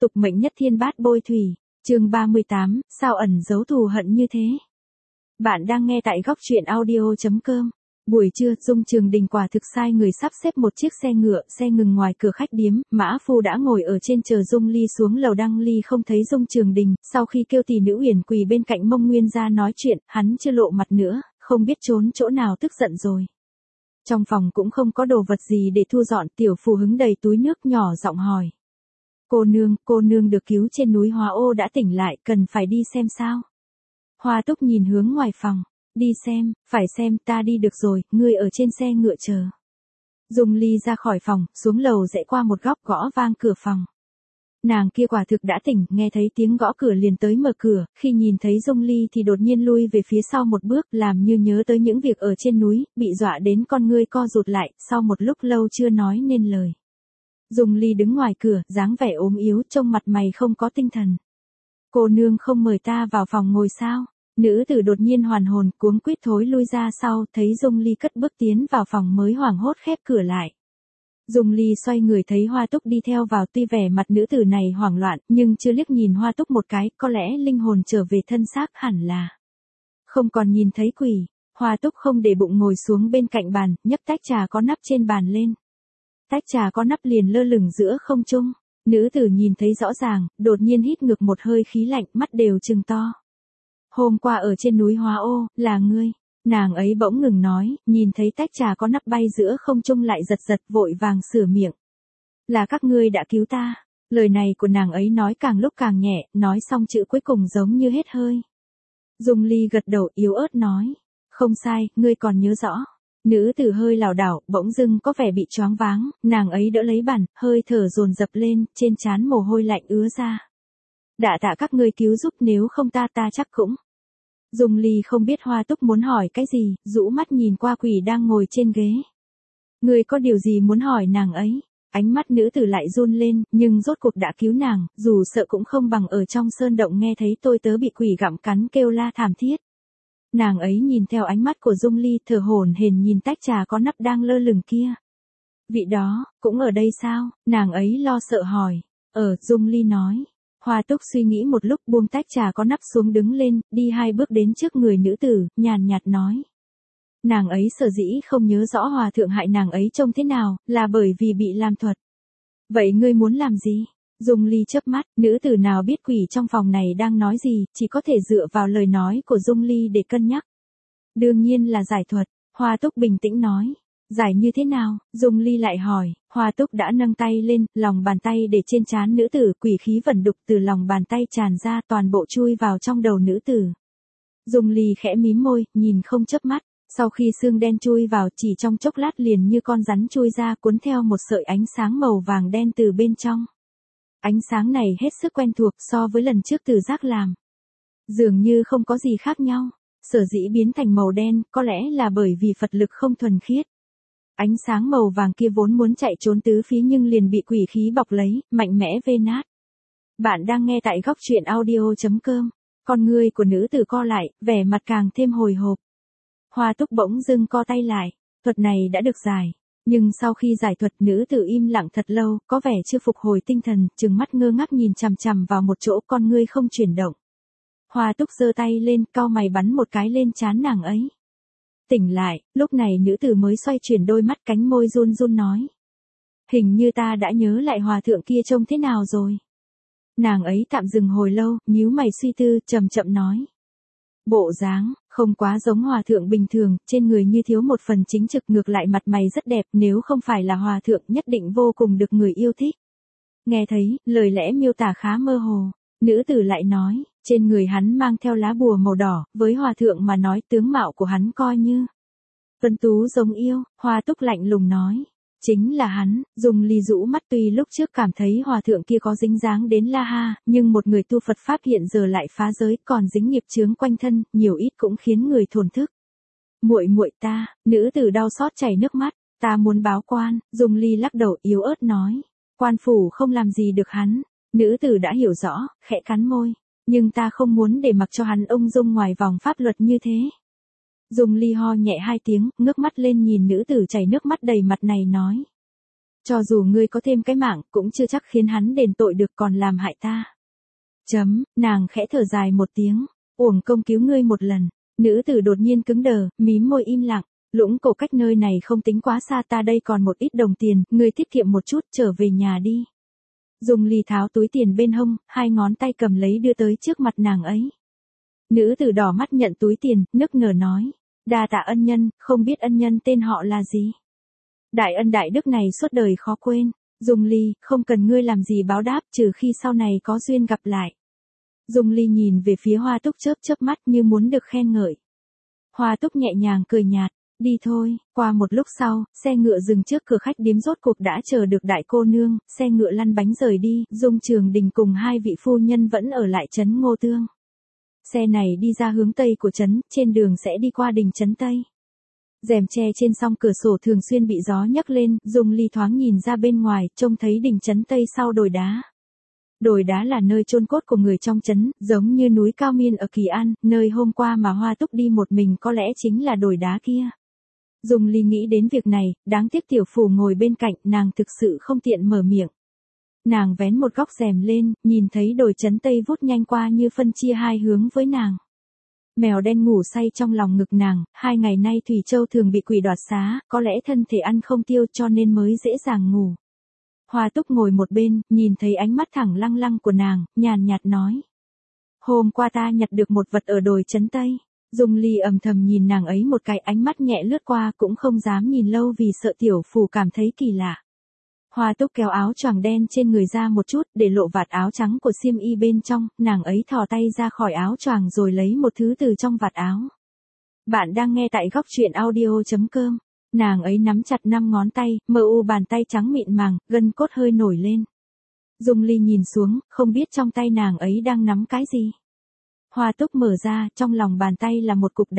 tục mệnh nhất thiên bát bôi thủy, chương 38, sao ẩn giấu thù hận như thế? Bạn đang nghe tại góc truyện audio.com. Buổi trưa, Dung Trường Đình quả thực sai người sắp xếp một chiếc xe ngựa, xe ngừng ngoài cửa khách điếm, Mã Phu đã ngồi ở trên chờ Dung Ly xuống lầu. Đăng Ly không thấy Dung Trường Đình, sau khi kêu tỷ nữ Uyển quỳ bên cạnh Mông Nguyên ra nói chuyện, hắn chưa lộ mặt nữa, không biết trốn chỗ nào tức giận rồi. Trong phòng cũng không có đồ vật gì để thu dọn, Tiểu Phù hứng đầy túi nước nhỏ giọng hỏi. Cô nương được cứu trên núi Hóa Ô đã tỉnh lại, cần phải đi xem sao? Hoa Túc nhìn hướng ngoài phòng. Đi xem, phải xem, ta đi được rồi, ngươi ở trên xe ngựa chờ. Dung Ly ra khỏi phòng, xuống lầu rẽ qua một góc gõ vang cửa phòng. Nàng kia quả thực đã tỉnh, nghe thấy tiếng gõ cửa liền tới mở cửa, khi nhìn thấy Dung Ly thì đột nhiên lui về phía sau một bước, làm như nhớ tới những việc ở trên núi, bị dọa đến con ngươi co rụt lại, sau một lúc lâu chưa nói nên lời. Dung Ly đứng ngoài cửa, dáng vẻ ốm yếu, trông mặt mày không có tinh thần. Cô nương không mời ta vào phòng ngồi sao? Nữ tử đột nhiên hoàn hồn, cuống quýt thối lui ra sau, thấy Dung Ly cất bước tiến vào phòng mới hoảng hốt khép cửa lại. Dung Ly xoay người thấy Hoa Túc đi theo vào, tuy vẻ mặt nữ tử này hoảng loạn, nhưng chưa liếc nhìn Hoa Túc một cái, có lẽ linh hồn trở về thân xác hẳn là. Không còn nhìn thấy quỷ, Hoa Túc không để bụng ngồi xuống bên cạnh bàn, nhấc tách trà có nắp trên bàn lên. Tách trà có nắp liền lơ lửng giữa không trung, nữ tử nhìn thấy rõ ràng, đột nhiên hít ngược một hơi khí lạnh, mắt đều trừng to. Hôm qua ở trên núi Hóa Ô, là ngươi. Nàng ấy bỗng ngừng nói, nhìn thấy tách trà có nắp bay giữa không trung lại giật giật, vội vàng sửa miệng. Là các ngươi đã cứu ta. Lời này của nàng ấy nói càng lúc càng nhẹ, nói xong chữ cuối cùng giống như hết hơi. Dung Ly gật đầu yếu ớt nói. Không sai, ngươi còn nhớ rõ. Nữ tử hơi lảo đảo, bỗng dưng có vẻ bị choáng váng, nàng ấy đỡ lấy bàn, hơi thở dồn dập lên, trên trán mồ hôi lạnh ứa ra. Đạ tạ các ngươi cứu giúp, nếu không ta chắc cũng. Dung Ly không biết Hoa Túc muốn hỏi cái gì, rũ mắt nhìn qua quỷ đang ngồi trên ghế. Ngươi có điều gì muốn hỏi nàng ấy? Ánh mắt nữ tử lại run lên, nhưng rốt cuộc đã cứu nàng, dù sợ cũng không bằng ở trong sơn động nghe thấy tôi tớ bị quỷ gặm cắn kêu la thảm thiết. Nàng ấy nhìn theo ánh mắt của Dung Ly, thở hổn hển nhìn tách trà có nắp đang lơ lửng kia. Vị đó, cũng ở đây sao? Nàng ấy lo sợ hỏi. Dung Ly nói. Hoa Túc suy nghĩ một lúc, buông tách trà có nắp xuống, đứng lên, đi 2 bước đến trước người nữ tử, nhàn nhạt nói. Nàng ấy sở dĩ không nhớ rõ hòa thượng hại nàng ấy trông thế nào, là bởi vì bị làm thuật. Vậy ngươi muốn làm gì? Dung Ly chớp mắt, nữ tử nào biết quỷ trong phòng này đang nói gì, chỉ có thể dựa vào lời nói của Dung Ly để cân nhắc. Đương nhiên là giải thuật, Hoa Túc bình tĩnh nói. Giải như thế nào? Dung Ly lại hỏi. Hoa Túc đã nâng tay lên, lòng bàn tay để trên trán nữ tử, quỷ khí vẩn đục từ lòng bàn tay tràn ra, toàn bộ chui vào trong đầu nữ tử. Dung Ly khẽ mím môi, nhìn không chớp mắt. Sau khi xương đen chui vào, chỉ trong chốc lát liền như con rắn chui ra, cuốn theo một sợi ánh sáng màu vàng đen từ bên trong. Ánh sáng này hết sức quen thuộc so với lần trước Từ Giác làm. Dường như không có gì khác nhau. Sở dĩ biến thành màu đen, có lẽ là bởi vì Phật lực không thuần khiết. Ánh sáng màu vàng kia vốn muốn chạy trốn tứ phía nhưng liền bị quỷ khí bọc lấy, mạnh mẽ vê nát. Bạn đang nghe tại góc truyện audio.com. Con ngươi của nữ tử co lại, vẻ mặt càng thêm hồi hộp. Hoa Túc bỗng dưng co tay lại. Thuật này đã được giải. Nhưng sau khi giải thuật, nữ tử im lặng thật lâu, có vẻ chưa phục hồi tinh thần, trừng mắt ngơ ngác nhìn chằm chằm vào một chỗ, con ngươi không chuyển động. Hoa Túc giơ tay lên, cau mày bắn một cái lên trán nàng ấy. Tỉnh lại, lúc này nữ tử mới xoay chuyển đôi mắt, cánh môi run run nói. Hình như ta đã nhớ lại hòa thượng kia trông thế nào rồi. Nàng ấy tạm dừng hồi lâu, nhíu mày suy tư, chậm chậm nói. Bộ dáng, không quá giống hòa thượng bình thường, trên người như thiếu một phần chính trực, ngược lại mặt mày rất đẹp, nếu không phải là hòa thượng nhất định vô cùng được người yêu thích. Nghe thấy, lời lẽ miêu tả khá mơ hồ, nữ tử lại nói, trên người hắn mang theo lá bùa màu đỏ, với hòa thượng mà nói tướng mạo của hắn coi như tuấn tú giống yêu. Hoa Túc lạnh lùng nói. Chính là hắn. Dung Ly rũ mắt, tuy lúc trước cảm thấy hòa thượng kia có dính dáng đến La Ha, nhưng một người tu Phật Pháp hiện giờ lại phá giới, còn dính nghiệp chướng quanh thân, nhiều ít cũng khiến người thổn thức. Muội ta, nữ tử đau xót chảy nước mắt, ta muốn báo quan. Dung Ly lắc đầu yếu ớt nói. Quan phủ không làm gì được hắn. Nữ tử đã hiểu rõ, khẽ cắn môi. Nhưng ta không muốn để mặc cho hắn ung dung ngoài vòng pháp luật như thế. Dung Ly ho nhẹ 2 tiếng, ngước mắt lên nhìn nữ tử chảy nước mắt đầy mặt này nói. Cho dù ngươi có thêm cái mạng, cũng chưa chắc khiến hắn đền tội được, còn làm hại ta. Nàng khẽ thở dài một tiếng, uổng công cứu ngươi một lần. Nữ tử đột nhiên cứng đờ, mím môi im lặng. Lũng Cổ cách nơi này không tính quá xa, ta đây còn một ít đồng tiền, ngươi tiết kiệm một chút, trở về nhà đi. Dung Ly tháo túi tiền bên hông, hai ngón tay cầm lấy đưa tới trước mặt nàng ấy. Nữ tử đỏ mắt nhận túi tiền, nức nở nói. Đa tạ ân nhân, không biết ân nhân tên họ là gì. Đại ân đại đức này suốt đời khó quên. Dung Ly, không cần ngươi làm gì báo đáp, trừ khi sau này có duyên gặp lại. Dung Ly nhìn về phía Hoa Túc chớp chớp mắt như muốn được khen ngợi. Hoa Túc nhẹ nhàng cười nhạt. Đi thôi. Qua một lúc sau, xe ngựa dừng trước cửa khách điếm, rốt cuộc đã chờ được đại cô nương, xe ngựa lăn bánh rời đi, Dung Trường Đình cùng hai vị phu nhân vẫn ở lại trấn Ngô Tương. Xe này đi ra hướng tây của trấn, trên đường sẽ đi qua đình trấn Tây. Rèm tre trên song cửa sổ thường xuyên bị gió nhấc lên, Dung Ly thoáng nhìn ra bên ngoài, trông thấy đình trấn Tây sau đồi đá. Đồi đá là nơi chôn cốt của người trong trấn, giống như núi Cao Miên ở Kỳ An, nơi hôm qua mà Hoa Túc đi một mình, có lẽ chính là đồi đá kia. Dung Ly nghĩ đến việc này, đáng tiếc Tiểu Phù ngồi bên cạnh, nàng thực sự không tiện mở miệng. Nàng vén một góc rèm lên, nhìn thấy đồi trấn Tây vút nhanh qua như phân chia hai hướng với nàng. Mèo đen ngủ say trong lòng ngực nàng, 2 ngày nay Thủy Châu thường bị quỷ đoạt xá, có lẽ thân thể ăn không tiêu cho nên mới dễ dàng ngủ. Hoa Túc ngồi một bên, nhìn thấy ánh mắt thẳng lăng lăng của nàng, nhàn nhạt nói. Hôm qua ta nhặt được một vật ở đồi trấn Tây. Dung Ly âm thầm nhìn nàng ấy một cái, ánh mắt nhẹ lướt qua, cũng không dám nhìn lâu vì sợ Tiểu Phù cảm thấy kỳ lạ. Hoa Túc kéo áo choàng đen trên người ra một chút, để lộ vạt áo trắng của xiêm y bên trong, nàng ấy thò tay ra khỏi áo choàng rồi lấy một thứ từ trong vạt áo. Bạn đang nghe tại góc truyện audio.com. Nàng ấy nắm chặt 5 ngón tay, mờ u bàn tay trắng mịn màng, gân cốt hơi nổi lên. Dung Ly nhìn xuống, không biết trong tay nàng ấy đang nắm cái gì. Hoa Túc mở ra, trong lòng bàn tay là một cục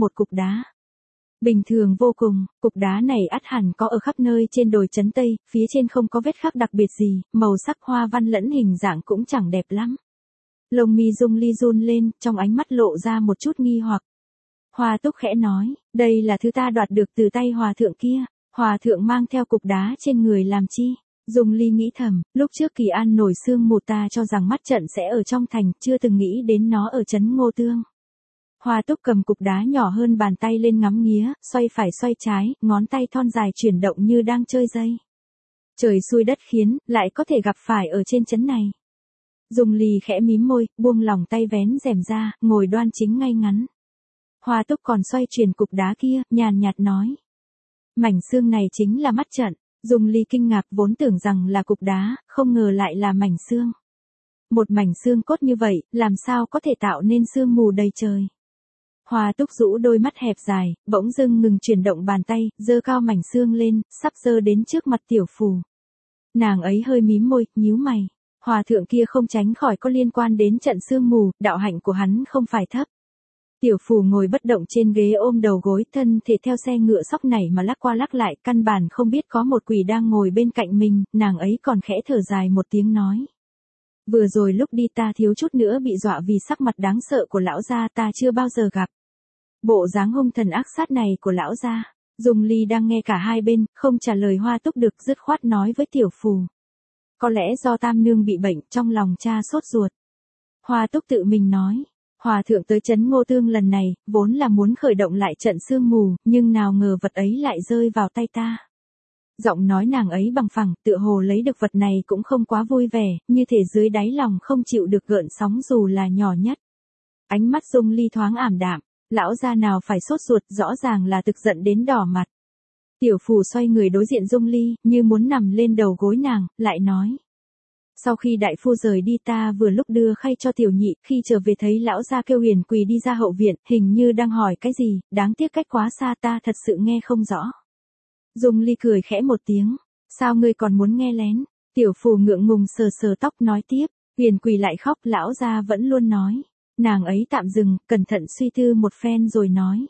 đá. Bình thường vô cùng, cục đá này ắt hẳn có ở khắp nơi trên đồi trấn Tây, phía trên không có vết khắc đặc biệt gì, màu sắc hoa văn lẫn hình dạng cũng chẳng đẹp lắm. Lông mi Dung Ly run lên, trong ánh mắt lộ ra một chút nghi hoặc. Hoa Túc khẽ nói, đây là thứ ta đoạt được từ tay hòa thượng kia, hòa thượng mang theo cục đá trên người làm chi? Dung Ly nghĩ thầm, lúc trước Kỳ An nổi sương mù ta cho rằng mắt trận sẽ ở trong thành, chưa từng nghĩ đến nó ở trấn Ngô Tương. Hoa Túc cầm cục đá nhỏ hơn bàn tay lên ngắm nghía, xoay phải xoay trái, ngón tay thon dài chuyển động như đang chơi dây. Trời xui đất khiến, lại có thể gặp phải ở trên trấn này. Dung Ly khẽ mím môi, buông lòng tay vén rèm ra, ngồi đoan chính ngay ngắn. Hoa Túc còn xoay chuyển cục đá kia, nhàn nhạt nói. Mảnh xương này chính là mắt trận. Dung Ly kinh ngạc, vốn tưởng rằng là cục đá, không ngờ lại là mảnh xương. Một mảnh xương cốt như vậy, làm sao có thể tạo nên sương mù đầy trời. Hoa Túc rũ đôi mắt hẹp dài, bỗng dưng ngừng chuyển động bàn tay, giơ cao mảnh xương lên, sắp giơ đến trước mặt Tiểu Phù. Nàng ấy hơi mím môi, nhíu mày. Hòa thượng kia không tránh khỏi có liên quan đến trận sương mù, đạo hạnh của hắn không phải thấp. Tiểu Phù ngồi bất động trên ghế ôm đầu gối, thân thể theo xe ngựa sóc nảy mà lắc qua lắc lại, căn bản không biết có một quỷ đang ngồi bên cạnh mình, nàng ấy còn khẽ thở dài một tiếng nói. Vừa rồi lúc đi ta thiếu chút nữa bị dọa vì sắc mặt đáng sợ của lão gia, ta chưa bao giờ gặp. Bộ dáng hung thần ác sát này của lão gia. Dung Ly đang nghe cả hai bên, không trả lời Hoa Túc được, dứt khoát nói với Tiểu Phù. Có lẽ do Tam Nương bị bệnh, trong lòng cha sốt ruột. Hoa Túc tự mình nói. Hòa thượng tới trấn Ngô Tương lần này, vốn là muốn khởi động lại trận sương mù, nhưng nào ngờ vật ấy lại rơi vào tay ta. Giọng nói nàng ấy bằng phẳng, tựa hồ lấy được vật này cũng không quá vui vẻ, như thể dưới đáy lòng không chịu được gợn sóng dù là nhỏ nhất. Ánh mắt Dung Ly thoáng ảm đạm, lão gia nào phải sốt ruột, rõ ràng là tức giận đến đỏ mặt. Tiểu Phù xoay người đối diện Dung Ly, như muốn nằm lên đầu gối nàng, lại nói. Sau khi đại phu rời đi ta vừa lúc đưa khay cho tiểu nhị, khi trở về thấy lão gia kêu Huyền Quỳ đi ra hậu viện, hình như đang hỏi cái gì, đáng tiếc cách quá xa ta thật sự nghe không rõ. Dung Ly cười khẽ một tiếng, sao ngươi còn muốn nghe lén? Tiểu Phù ngượng ngùng sờ sờ tóc nói tiếp, Huyền Quỳ lại khóc, lão gia vẫn luôn nói. Nàng ấy tạm dừng, cẩn thận suy tư một phen rồi nói.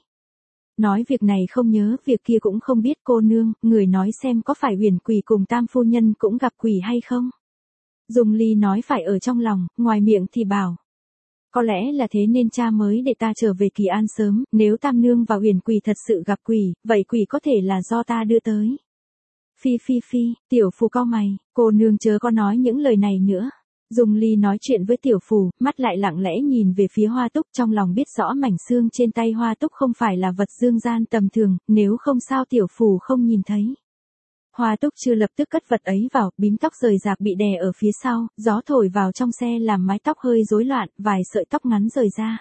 Nói việc này không nhớ, việc kia cũng không biết, cô nương, người nói xem có phải Huyền Quỳ cùng Tam phu nhân cũng gặp quỷ hay không? Dung Ly nói phải ở trong lòng, ngoài miệng thì bảo. Có lẽ là thế nên cha mới để ta trở về Kỳ An sớm, nếu Tam Nương và Huyền Quỳ thật sự gặp quỷ, vậy quỷ có thể là do ta đưa tới. Phi phi phi, tiểu phù cau mày, cô nương chớ có nói những lời này nữa. Dung Ly nói chuyện với tiểu phù, mắt lại lặng lẽ nhìn về phía Hoa Túc, trong lòng biết rõ mảnh xương trên tay Hoa Túc không phải là vật dương gian tầm thường, nếu không sao tiểu phù không nhìn thấy. Hoa Túc chưa lập tức cất vật ấy vào, bím tóc rời rạc bị đè ở phía sau, gió thổi vào trong xe làm mái tóc hơi rối loạn, vài sợi tóc ngắn rời ra.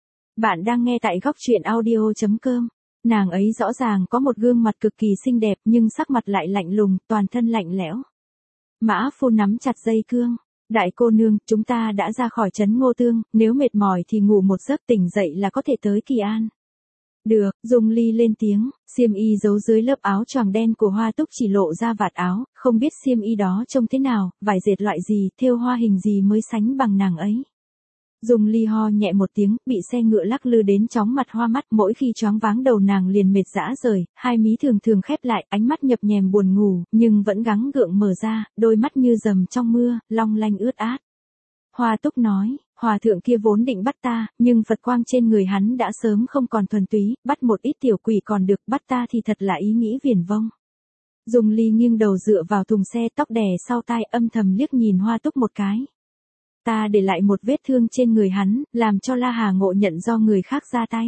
Bạn đang nghe tại góc truyện audio.com. Nàng ấy rõ ràng có một gương mặt cực kỳ xinh đẹp nhưng sắc mặt lại lạnh lùng, toàn thân lạnh lẽo. Mã Phu nắm chặt dây cương. Đại cô nương, chúng ta đã ra khỏi trấn Ngô Tương, nếu mệt mỏi thì ngủ một giấc, tỉnh dậy là có thể tới Kỳ An. Được, Dung Ly lên tiếng, xiêm y giấu dưới lớp áo choàng đen của Hoa Túc chỉ lộ ra vạt áo, không biết xiêm y đó trông thế nào, vải dệt loại gì, thêu hoa hình gì mới sánh bằng nàng ấy. Dung Ly ho nhẹ một tiếng, bị xe ngựa lắc lư đến chóng mặt hoa mắt, mỗi khi choáng váng đầu nàng liền mệt rã rời, hai mí thường thường khép lại, ánh mắt nhập nhèm buồn ngủ, nhưng vẫn gắng gượng mở ra, đôi mắt như dầm trong mưa, long lanh ướt át. Hoa Túc nói, hòa thượng kia vốn định bắt ta, nhưng Phật quang trên người hắn đã sớm không còn thuần túy, bắt một ít tiểu quỷ còn được, bắt ta thì thật là ý nghĩ viển vông. Dung Ly nghiêng đầu dựa vào thùng xe, tóc đè sau tai, âm thầm liếc nhìn Hoa Túc một cái. Ta để lại một vết thương trên người hắn, làm cho La Hà ngộ nhận do người khác ra tay.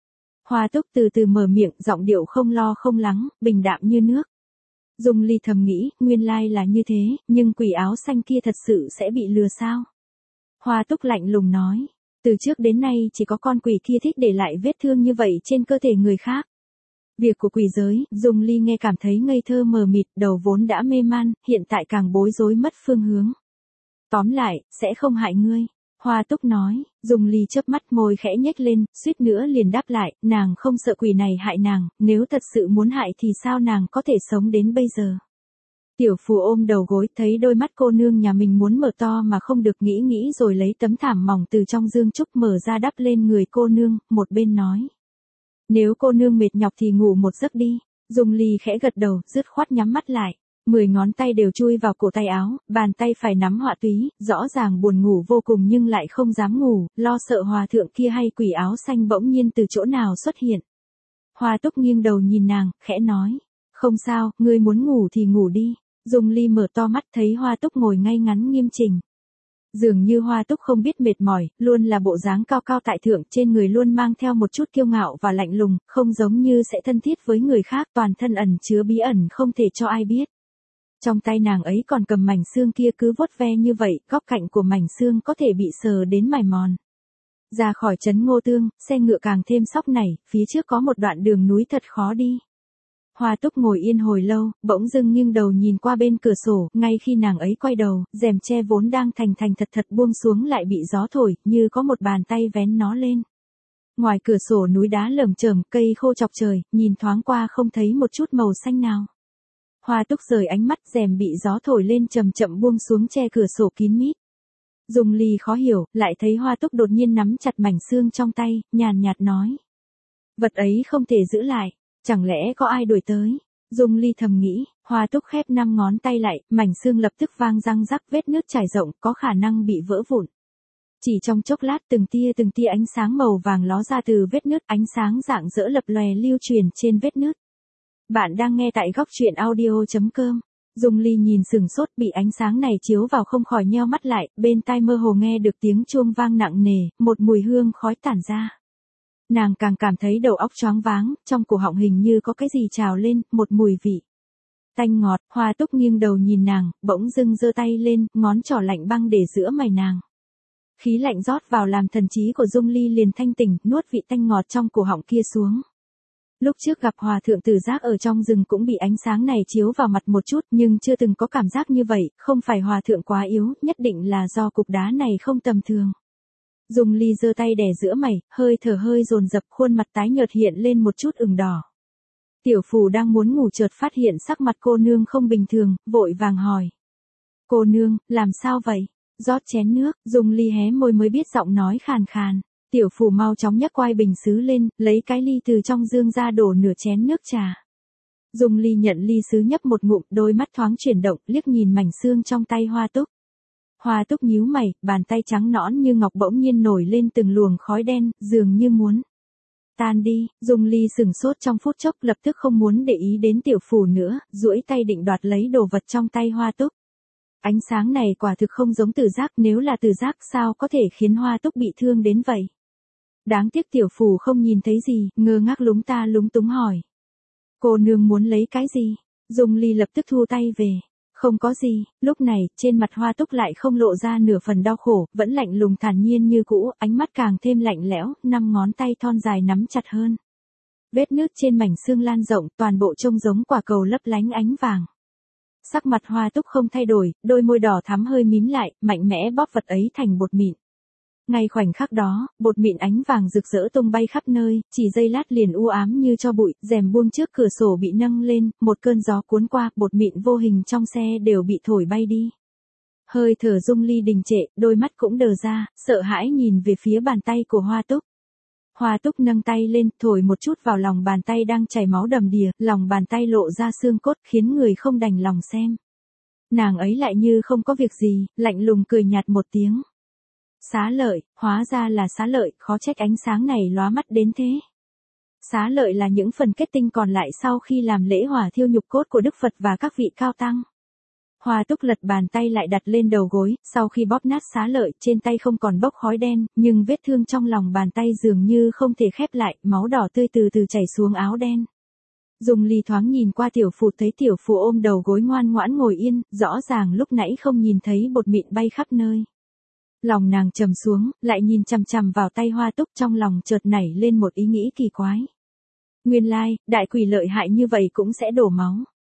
Hoa Túc từ từ mở miệng, giọng điệu không lo không lắng, bình đạm như nước. Dung Ly thầm nghĩ, nguyên lai là như thế, nhưng quỷ áo xanh kia thật sự sẽ bị lừa sao? Hoa Túc lạnh lùng nói, từ trước đến nay chỉ có con quỷ kia thích để lại vết thương như vậy trên cơ thể người khác. Việc của quỷ giới, Dung Ly nghe cảm thấy ngây thơ mờ mịt, đầu vốn đã mê man, hiện tại càng bối rối mất phương hướng. Tóm lại, sẽ không hại ngươi. Hoa Túc nói, Dung Ly chớp mắt, môi khẽ nhếch lên, suýt nữa liền đáp lại, nàng không sợ quỷ này hại nàng, nếu thật sự muốn hại thì sao nàng có thể sống đến bây giờ. Tiểu Phù ôm đầu gối, thấy đôi mắt cô nương nhà mình muốn mở to mà không được, nghĩ rồi lấy tấm thảm mỏng từ trong dương trúc mở ra đắp lên người cô nương, một bên nói. Nếu cô nương mệt nhọc thì ngủ một giấc đi. Dung Ly khẽ gật đầu, dứt khoát nhắm mắt lại. 10 ngón tay đều chui vào cổ tay áo, bàn tay phải nắm họa túy, rõ ràng buồn ngủ vô cùng nhưng lại không dám ngủ, lo sợ hòa thượng kia hay quỷ áo xanh bỗng nhiên từ chỗ nào xuất hiện. Hoa Túc nghiêng đầu nhìn nàng, khẽ nói. Không sao, ngươi muốn ngủ thì ngủ đi. Dung Ly mở to mắt thấy Hoa Túc ngồi ngay ngắn nghiêm chỉnh. Dường như Hoa Túc không biết mệt mỏi, luôn là bộ dáng cao cao tại thượng, trên người luôn mang theo một chút kiêu ngạo và lạnh lùng, không giống như sẽ thân thiết với người khác, toàn thân ẩn chứa bí ẩn không thể cho ai biết. Trong tay nàng ấy còn cầm mảnh xương kia, cứ vuốt ve như vậy, góc cạnh của mảnh xương có thể bị sờ đến mài mòn. Ra khỏi trấn Ngô Tương, xe ngựa càng thêm sóc nảy, phía trước có một đoạn đường núi thật khó đi. Hoa Túc ngồi yên hồi lâu, bỗng dưng nghiêng đầu nhìn qua bên cửa sổ, ngay khi nàng ấy quay đầu, rèm che vốn đang thành thật buông xuống lại bị gió thổi, như có một bàn tay vén nó lên. Ngoài cửa sổ núi đá lởm chởm, cây khô chọc trời, nhìn thoáng qua không thấy một chút màu xanh nào. Hoa Túc rời ánh mắt, rèm bị gió thổi lên chậm chậm buông xuống che cửa sổ kín mít. Dung Ly khó hiểu, lại thấy Hoa Túc đột nhiên nắm chặt mảnh xương trong tay, nhàn nhạt nói. Vật ấy không thể giữ lại, chẳng lẽ có ai đuổi tới? Dung Ly thầm nghĩ, Hoa Túc khép 5 ngón tay lại, mảnh xương lập tức vang răng rắc, vết nứt trải rộng, có khả năng bị vỡ vụn. Chỉ trong chốc lát từng tia ánh sáng màu vàng ló ra từ vết nứt, ánh sáng rạng rỡ lập lòe lưu truyền trên vết nứt. Bạn đang nghe tại góc truyện audio.com. Dung Ly nhìn sừng sốt, bị ánh sáng này chiếu vào không khỏi nheo mắt lại, bên tai mơ hồ nghe được tiếng chuông vang nặng nề, một mùi hương khói tản ra. Nàng càng cảm thấy đầu óc choáng váng, trong cổ họng hình như có cái gì trào lên, một mùi vị tanh ngọt. Hoa Túc nghiêng đầu nhìn nàng, bỗng dưng giơ tay lên, ngón trỏ lạnh băng để giữa mày nàng. Khí lạnh rót vào làm thần trí của Dung Ly liền thanh tỉnh, nuốt vị tanh ngọt trong cổ họng kia xuống. Lúc trước gặp hòa thượng Tử Giác ở trong rừng cũng bị ánh sáng này chiếu vào mặt một chút, nhưng chưa từng có cảm giác như vậy, không phải hòa thượng quá yếu, nhất định là do cục đá này không tầm thường. Dung Ly giơ tay đè giữa mày, hơi thở hơi dồn dập, khuôn mặt tái nhợt hiện lên một chút ửng đỏ. Tiểu Phù đang muốn ngủ chợt phát hiện sắc mặt cô nương không bình thường, vội vàng hỏi. Cô nương, làm sao vậy? Rót chén nước. Dung Ly hé môi mới biết giọng nói khàn khàn. Tiểu Phù mau chóng nhấc quai bình sứ lên, lấy cái ly từ trong dương ra đổ nửa chén nước trà. Dung Ly nhận ly sứ nhấp một ngụm, đôi mắt thoáng chuyển động, liếc nhìn mảnh xương trong tay Hoa Túc. Hoa Túc nhíu mày, bàn tay trắng nõn như ngọc bỗng nhiên nổi lên từng luồng khói đen, dường như muốn Tan đi, Dung Ly sừng sốt trong phút chốc, lập tức không muốn để ý đến tiểu phù nữa, duỗi tay định đoạt lấy đồ vật trong tay Hoa Túc. Ánh sáng này quả thực không giống tử giác, nếu là tử giác sao có thể khiến Hoa Túc bị thương đến vậy. Đáng tiếc tiểu phù không nhìn thấy gì, ngơ ngác lúng ta lúng túng hỏi. Cô nương muốn lấy cái gì? Dung Ly lập tức thu tay về. Không có gì, lúc này, trên mặt Hoa Túc lại không lộ ra nửa phần đau khổ, vẫn lạnh lùng thản nhiên như cũ, ánh mắt càng thêm lạnh lẽo, 5 ngón tay thon dài nắm chặt hơn. Vết nứt trên mảnh xương lan rộng, toàn bộ trông giống quả cầu lấp lánh ánh vàng. Sắc mặt Hoa Túc không thay đổi, đôi môi đỏ thắm hơi mím lại, mạnh mẽ bóp vật ấy thành bột mịn. Ngay khoảnh khắc đó, bột mịn ánh vàng rực rỡ tung bay khắp nơi, chỉ giây lát liền u ám như cho bụi, rèm buông trước cửa sổ bị nâng lên, một cơn gió cuốn qua, bột mịn vô hình trong xe đều bị thổi bay đi. Hơi thở Dung Ly đình trệ, đôi mắt cũng đờ ra, sợ hãi nhìn về phía bàn tay của Hoa Túc. Hoa Túc nâng tay lên, thổi một chút vào lòng bàn tay đang chảy máu đầm đìa, lòng bàn tay lộ ra xương cốt, khiến người không đành lòng xem. Nàng ấy lại như không có việc gì, lạnh lùng cười nhạt một tiếng. Xá lợi, hóa ra là xá lợi, khó trách ánh sáng này lóa mắt đến thế. Xá lợi là những phần kết tinh còn lại sau khi làm lễ hỏa thiêu nhục cốt của Đức Phật và các vị cao tăng. Hoa Túc lật bàn tay lại đặt lên đầu gối, sau khi bóp nát xá lợi, trên tay không còn bốc khói đen, nhưng vết thương trong lòng bàn tay dường như không thể khép lại, máu đỏ tươi từ từ chảy xuống áo đen. Dung Ly thoáng nhìn qua tiểu phù, thấy tiểu phù ôm đầu gối ngoan ngoãn ngồi yên, rõ ràng lúc nãy không nhìn thấy bột mịn bay khắp nơi. Lòng nàng trầm xuống, lại nhìn chằm chằm vào tay Hoa Túc, trong lòng chợt nảy lên một ý nghĩ kỳ quái. Nguyên lai, đại quỷ lợi hại như vậy cũng sẽ đổ máu.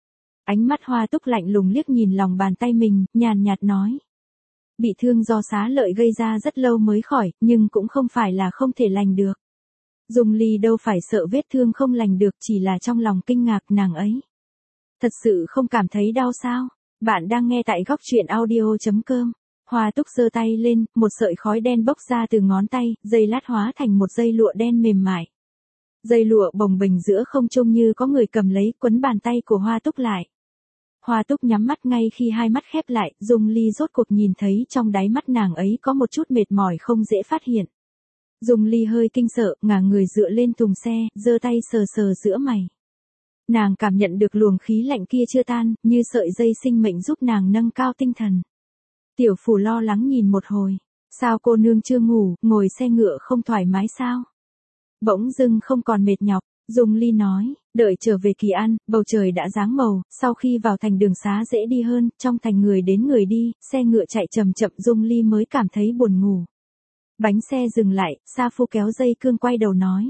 Ánh mắt Hoa Túc lạnh lùng liếc nhìn lòng bàn tay mình, nhàn nhạt nói. Bị thương do xá lợi gây ra rất lâu mới khỏi, nhưng cũng không phải là không thể lành được. Dung Ly đâu phải sợ vết thương không lành được, chỉ là trong lòng kinh ngạc nàng ấy. Thật sự không cảm thấy đau sao? Bạn đang nghe tại góc truyện audio.com. Hoa Túc giơ tay lên, một sợi khói đen bốc ra từ ngón tay, dây lát hóa thành một dây lụa đen mềm mại. Dây lụa bồng bềnh giữa không trung như có người cầm lấy, quấn bàn tay của Hoa Túc lại. Hoa Túc nhắm mắt, ngay khi hai mắt khép lại, Dung Ly rốt cuộc nhìn thấy trong đáy mắt nàng ấy có một chút mệt mỏi không dễ phát hiện. Dung Ly hơi kinh sợ, ngả người dựa lên thùng xe, giơ tay sờ sờ giữa mày. Nàng cảm nhận được luồng khí lạnh kia chưa tan, như sợi dây sinh mệnh giúp nàng nâng cao tinh thần. Tiểu phù lo lắng nhìn một hồi. Sao cô nương chưa ngủ, ngồi xe ngựa không thoải mái sao? Bỗng dưng không còn mệt nhọc, Dung Ly nói, đợi trở về Kỳ An, bầu trời đã giáng màu, sau khi vào thành đường xá dễ đi hơn, trong thành người đến người đi, xe ngựa chạy chậm chậm, Dung Ly mới cảm thấy buồn ngủ. Bánh xe dừng lại, Sa Phu kéo dây cương quay đầu nói.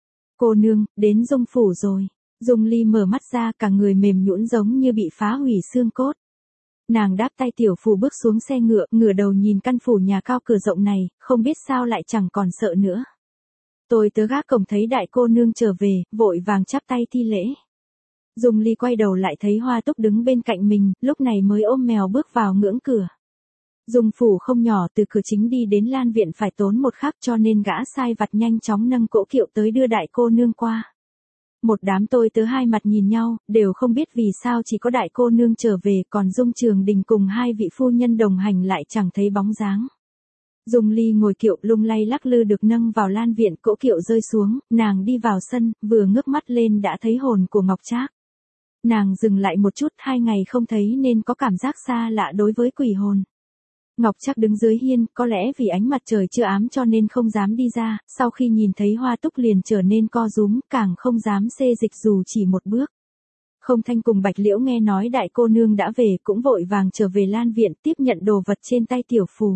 Cô nương, đến Dung phủ rồi. Dung Ly mở mắt ra, cả người mềm nhũn giống như bị phá hủy xương cốt. Nàng đáp tay tiểu phù bước xuống xe ngựa, ngửa đầu nhìn căn phủ nhà cao cửa rộng này, không biết sao lại chẳng còn sợ nữa. Tôi tớ gác cổng thấy đại cô nương trở về, vội vàng chắp tay thi lễ. Dung Ly quay đầu lại thấy Hoa Túc đứng bên cạnh mình, lúc này mới ôm mèo bước vào ngưỡng cửa. Dung phủ không nhỏ, từ cửa chính đi đến Lan viện phải tốn một khắc, cho nên gã sai vặt nhanh chóng nâng cỗ kiệu tới đưa đại cô nương qua. Một đám tôi tớ hai mặt nhìn nhau, đều không biết vì sao chỉ có đại cô nương trở về, còn Dung Trường Đình cùng hai vị phu nhân đồng hành lại chẳng thấy bóng dáng. Dung Ly ngồi kiệu lung lay lắc lư được nâng vào Lan viện, cỗ kiệu rơi xuống, nàng đi vào sân, vừa ngước mắt lên đã thấy hồn của Ngọc Trác. Nàng dừng lại một chút, 2 ngày không thấy nên có cảm giác xa lạ đối với quỷ hồn. Ngọc Trác đứng dưới hiên, có lẽ vì ánh mặt trời chưa ám cho nên không dám đi ra, sau khi nhìn thấy Hoa Túc liền trở nên co rúm, càng không dám xê dịch dù chỉ một bước. Không Thanh cùng Bạch Liễu nghe nói đại cô nương đã về, cũng vội vàng trở về Lan viện tiếp nhận đồ vật trên tay tiểu phù.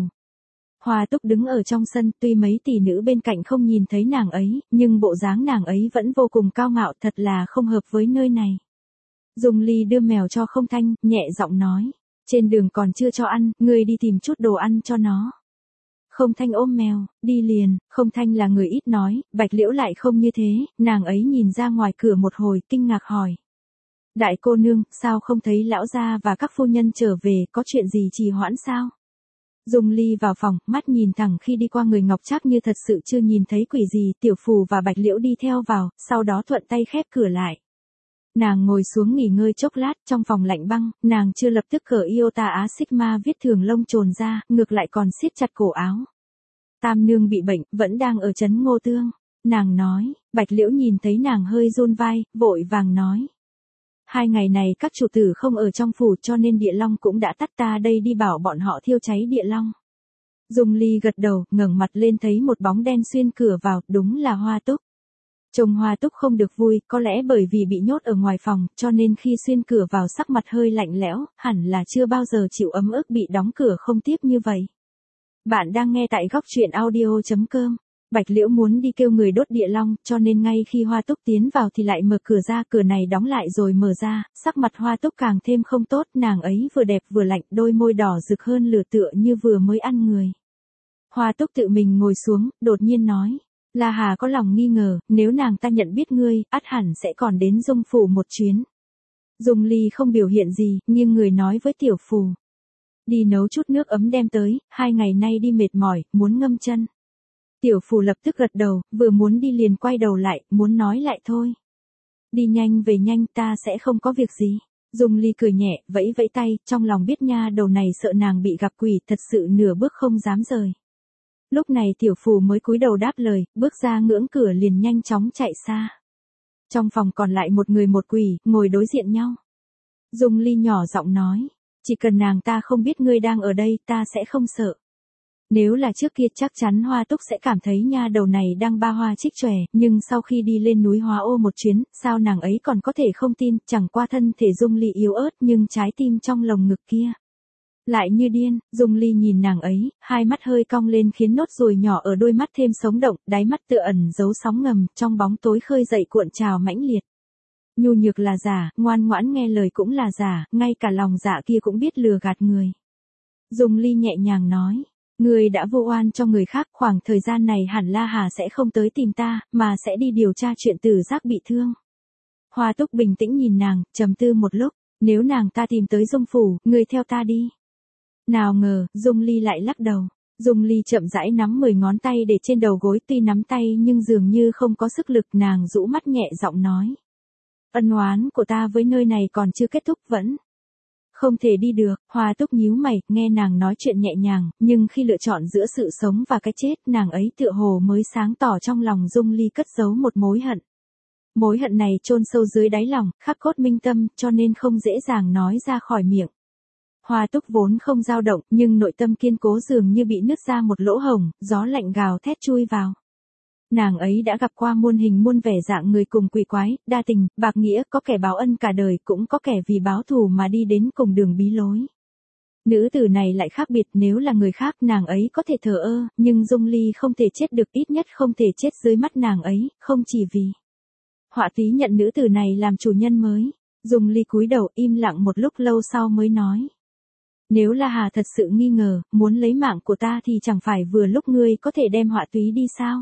Hoa Túc đứng ở trong sân, tuy mấy tỷ nữ bên cạnh không nhìn thấy nàng ấy, nhưng bộ dáng nàng ấy vẫn vô cùng cao ngạo, thật là không hợp với nơi này. Dung Ly đưa mèo cho Không Thanh, nhẹ giọng nói. Trên đường còn chưa cho ăn, ngươi đi tìm chút đồ ăn cho nó. Không Thanh ôm mèo, đi liền. Không Thanh là người ít nói, Bạch Liễu lại không như thế, nàng ấy nhìn ra ngoài cửa một hồi, kinh ngạc hỏi. Đại cô nương, sao không thấy lão gia và các phu nhân trở về, có chuyện gì trì hoãn sao? Dung Ly vào phòng, mắt nhìn thẳng khi đi qua người Ngọc Trác như thật sự chưa nhìn thấy quỷ gì, tiểu phù và Bạch Liễu đi theo vào, sau đó thuận tay khép cửa lại. Nàng ngồi xuống nghỉ ngơi chốc lát, trong phòng lạnh băng, nàng chưa lập tức cởi Iota Á Sigma viết thường lông trồn ra, ngược lại còn siết chặt cổ áo. Tam nương bị bệnh, vẫn đang ở trấn Ngô Tương. Nàng nói, Bạch Liễu nhìn thấy nàng hơi run vai, vội vàng nói. 2 ngày này các chủ tử không ở trong phủ cho nên địa long cũng đã tắt, ta đây đi bảo bọn họ thiêu cháy địa long. Dung Ly gật đầu, ngẩng mặt lên thấy một bóng đen xuyên cửa vào, đúng là Hoa Túc. Chồng Hoa Túc không được vui, có lẽ bởi vì bị nhốt ở ngoài phòng, cho nên khi xuyên cửa vào sắc mặt hơi lạnh lẽo, hẳn là chưa bao giờ chịu ấm ức bị đóng cửa không tiếp như vậy. Bạn đang nghe tại góc truyện audio.com. Bạch Liễu muốn đi kêu người đốt địa long, cho nên ngay khi Hoa Túc tiến vào thì lại mở cửa ra, cửa này đóng lại rồi mở ra, sắc mặt Hoa Túc càng thêm không tốt, nàng ấy vừa đẹp vừa lạnh, đôi môi đỏ rực hơn lửa tựa như vừa mới ăn người. Hoa Túc tự mình ngồi xuống, đột nhiên nói, La Hà có lòng nghi ngờ, nếu nàng ta nhận biết ngươi, ắt hẳn sẽ còn đến Dung phủ một chuyến. Dung Ly không biểu hiện gì, nhưng người nói với Tiểu Phù. Đi nấu chút nước ấm đem tới, 2 ngày nay đi mệt mỏi, muốn ngâm chân. Tiểu Phù lập tức gật đầu, vừa muốn đi liền quay đầu lại, muốn nói lại thôi. Đi nhanh về nhanh, ta sẽ không có việc gì. Dung Ly cười nhẹ, vẫy vẫy tay, trong lòng biết nha đầu này sợ nàng bị gặp quỷ, thật sự nửa bước không dám rời. Lúc này Tiểu Phù mới cúi đầu đáp lời, bước ra ngưỡng cửa liền nhanh chóng chạy xa. Trong phòng còn lại một người một quỷ, ngồi đối diện nhau. Dung Ly nhỏ giọng nói, chỉ cần nàng ta không biết ngươi đang ở đây, ta sẽ không sợ. Nếu là trước kia chắc chắn Hoa Túc sẽ cảm thấy nha đầu này đang ba hoa trích chòe, nhưng sau khi đi lên núi Hóa Ô một chuyến, sao nàng ấy còn có thể không tin, chẳng qua thân thể Dung Ly yếu ớt nhưng trái tim trong lồng ngực kia lại như điên. Dung Ly nhìn nàng ấy, hai mắt hơi cong lên khiến nốt ruồi nhỏ ở đôi mắt thêm sống động, đáy mắt tựa ẩn giấu sóng ngầm, trong bóng tối khơi dậy cuộn trào mãnh liệt. Nhu nhược là giả, ngoan ngoãn nghe lời cũng là giả, ngay cả lòng dạ kia cũng biết lừa gạt người. Dung Ly nhẹ nhàng nói, ngươi đã vô oan cho người khác, khoảng thời gian này hẳn La Hà sẽ không tới tìm ta, mà sẽ đi điều tra chuyện Tử Giác bị thương. Hoa Túc bình tĩnh nhìn nàng, trầm tư một lúc, nếu nàng ta tìm tới Dung phủ, ngươi theo ta đi. Nào ngờ, Dung Ly lại lắc đầu. Dung Ly chậm rãi nắm 10 ngón tay để trên đầu gối, tuy nắm tay nhưng dường như không có sức lực, nàng rũ mắt nhẹ giọng nói. Ân oán của ta với nơi này còn chưa kết thúc, vẫn không thể đi được. Hoa Túc nhíu mày, nghe nàng nói chuyện nhẹ nhàng, nhưng khi lựa chọn giữa sự sống và cái chết, nàng ấy tựa hồ mới sáng tỏ trong lòng Dung Ly cất giấu một mối hận. Mối hận này chôn sâu dưới đáy lòng, khắc cốt minh tâm, cho nên không dễ dàng nói ra khỏi miệng. Hoa Túc vốn không dao động, nhưng nội tâm kiên cố dường như bị nứt ra một lỗ hổng, gió lạnh gào thét chui vào. Nàng ấy đã gặp qua muôn hình muôn vẻ dạng người cùng quỷ quái, đa tình, bạc nghĩa, có kẻ báo ân cả đời, cũng có kẻ vì báo thù mà đi đến cùng đường bí lối. Nữ tử này lại khác biệt, nếu là người khác nàng ấy có thể thờ ơ, nhưng Dung Ly không thể chết được, ít nhất không thể chết dưới mắt nàng ấy, không chỉ vì họa tí nhận nữ tử này làm chủ nhân mới. Dung Ly cúi đầu im lặng một lúc lâu sau mới nói. Nếu La Hà thật sự nghi ngờ, muốn lấy mạng của ta thì chẳng phải vừa lúc ngươi có thể đem họa túy đi sao?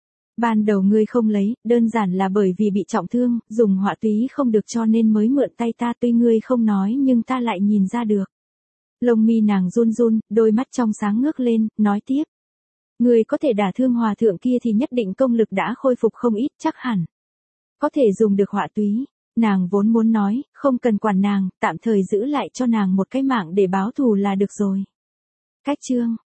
Ban đầu ngươi không lấy, đơn giản là bởi vì bị trọng thương, dùng họa túy không được cho nên mới mượn tay ta, tuy ngươi không nói nhưng ta lại nhìn ra được. Lông mi nàng run run, đôi mắt trong sáng ngước lên, nói tiếp. Ngươi có thể đả thương hòa thượng kia thì nhất định công lực đã khôi phục không ít, chắc hẳn có thể dùng được họa túy. Nàng vốn muốn nói, không cần quản nàng, tạm thời giữ lại cho nàng một cái mạng để báo thù là được rồi. Cách chương